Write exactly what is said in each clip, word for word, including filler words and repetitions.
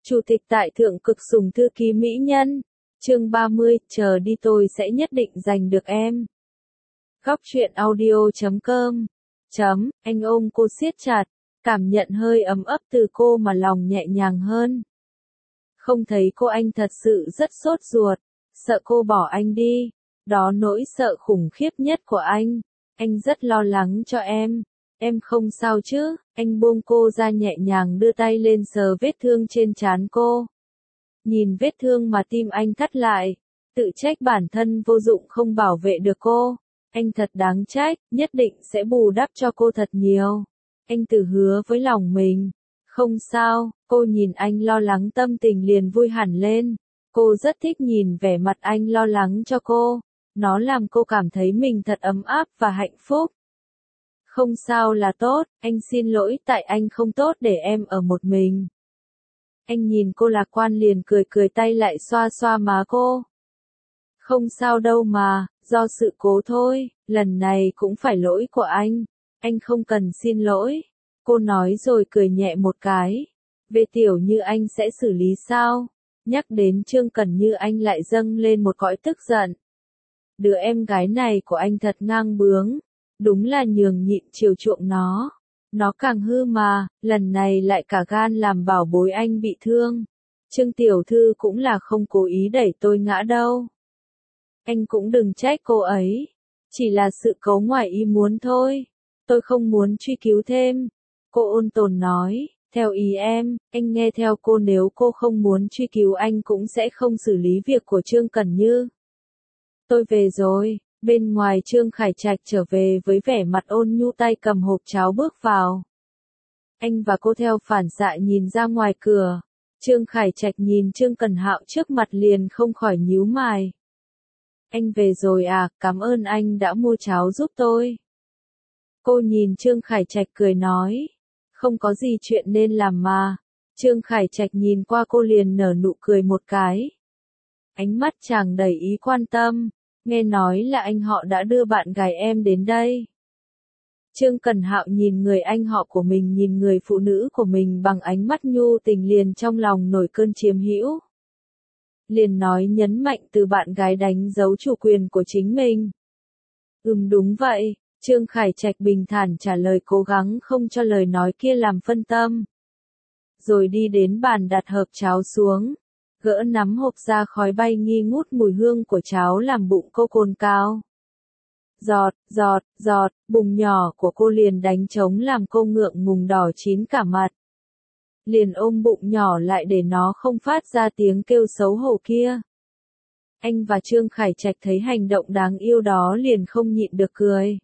Chủ tịch tại thượng cực sủng thư ký mỹ nhân. Chương ba mươi, chờ đi tôi sẽ nhất định giành được em. Góc truyện audio chấm com. Chấm, anh ôm cô siết chặt, cảm nhận hơi ấm ấp từ cô mà lòng nhẹ nhàng hơn. Không thấy cô anh thật sự rất sốt ruột, sợ cô bỏ anh đi. Đó nỗi sợ khủng khiếp nhất của anh. Anh rất lo lắng cho em. Em không sao chứ? Anh buông cô ra nhẹ nhàng đưa tay lên sờ vết thương trên trán cô. Nhìn vết thương mà tim anh thắt lại, tự trách bản thân vô dụng không bảo vệ được cô. Anh thật đáng trách, nhất định sẽ bù đắp cho cô thật nhiều. Anh tự hứa với lòng mình. Không sao, cô nhìn anh lo lắng tâm tình liền vui hẳn lên. Cô rất thích nhìn vẻ mặt anh lo lắng cho cô. Nó làm cô cảm thấy mình thật ấm áp và hạnh phúc. Không sao là tốt, anh xin lỗi tại anh không tốt để em ở một mình. Anh nhìn cô lạc quan liền cười cười tay lại xoa xoa má cô. Không sao đâu mà, do sự cố thôi, lần này cũng phải lỗi của anh. Anh không cần xin lỗi. Cô nói rồi cười nhẹ một cái. Về Tiểu Như anh sẽ xử lý sao? Nhắc đến Trương Cẩn Như anh lại dâng lên một cõi tức giận. Đứa em gái này của anh thật ngang bướng. Đúng là nhường nhịn chiều chuộng nó. Nó càng hư mà, lần này lại cả gan làm bảo bối anh bị thương. Trương tiểu thư cũng là không cố ý đẩy tôi ngã đâu. Anh cũng đừng trách cô ấy. Chỉ là sự cố ngoài ý muốn thôi. Tôi không muốn truy cứu thêm. Cô ôn tồn nói, theo ý em, anh nghe theo cô nếu cô không muốn truy cứu anh cũng sẽ không xử lý việc của Trương Cẩn Như. Tôi về rồi. Bên ngoài Trương Khải Trạch trở về với vẻ mặt ôn nhu tay cầm hộp cháo bước vào. Anh và cô theo phản xạ nhìn ra ngoài cửa. Trương Khải Trạch nhìn Trương Cẩn Hạo trước mặt liền không khỏi nhíu mày. Anh về rồi à, cảm ơn anh đã mua cháo giúp tôi. Cô nhìn Trương Khải Trạch cười nói. Không có gì chuyện nên làm mà. Trương Khải Trạch nhìn qua cô liền nở nụ cười một cái. Ánh mắt chàng đầy ý quan tâm. Nghe nói là anh họ đã đưa bạn gái em đến đây. Trương Cẩn Hạo nhìn người anh họ của mình nhìn người phụ nữ của mình bằng ánh mắt nhu tình liền trong lòng nổi cơn chiếm hữu. Liền nói nhấn mạnh từ bạn gái đánh dấu chủ quyền của chính mình. Ừm đúng vậy, Trương Khải Trạch bình thản trả lời cố gắng không cho lời nói kia làm phân tâm. Rồi đi đến bàn đặt hộp cháo xuống. Gỡ nắm hộp ra khói bay nghi ngút mùi hương của cháo làm bụng cô cồn cào. Giọt, giọt, giọt, bụng nhỏ của cô liền đánh trống làm cô ngượng ngùng đỏ chín cả mặt. Liền ôm bụng nhỏ lại để nó không phát ra tiếng kêu xấu hổ kia. Anh và Trương Khải Trạch thấy hành động đáng yêu đó liền không nhịn được cười.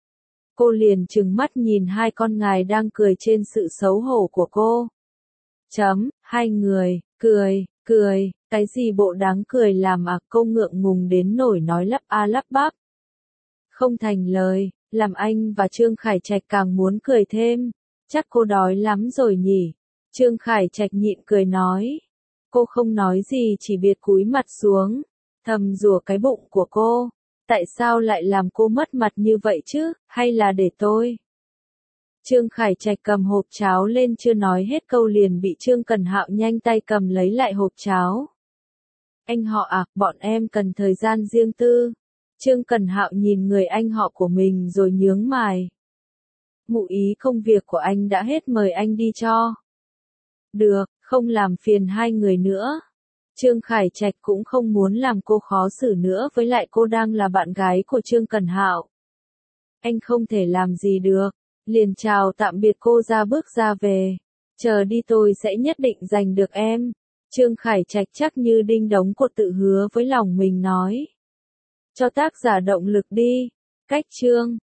Cô liền trừng mắt nhìn hai con ngài đang cười trên sự xấu hổ của cô. Chấm, hai người, cười. Cười, cái gì bộ đáng cười làm à, cô ngượng ngùng đến nổi nói lắp a lắp bắp. Không thành lời, làm anh và Trương Khải Trạch càng muốn cười thêm. Chắc cô đói lắm rồi nhỉ. Trương Khải Trạch nhịn cười nói. Cô không nói gì chỉ biệt cúi mặt xuống. Thầm rủa cái bụng của cô. Tại sao lại làm cô mất mặt như vậy chứ, hay là để tôi? Trương Khải Trạch cầm hộp cháo lên chưa nói hết câu liền bị Trương Cẩn Hạo nhanh tay cầm lấy lại hộp cháo. Anh họ à, bọn em cần thời gian riêng tư. Trương Cẩn Hạo nhìn người anh họ của mình rồi nhướng mày. Ngụ ý công việc của anh đã hết mời anh đi cho. Được, không làm phiền hai người nữa. Trương Khải Trạch cũng không muốn làm cô khó xử nữa với lại cô đang là bạn gái của Trương Cẩn Hạo. Anh không thể làm gì được. Liền chào tạm biệt cô ra bước ra về. Chờ đi tôi sẽ nhất định giành được em. Trương Khải Trạch chắc như đinh đóng cột tự hứa với lòng mình nói. Cho tác giả động lực đi. Cách chương.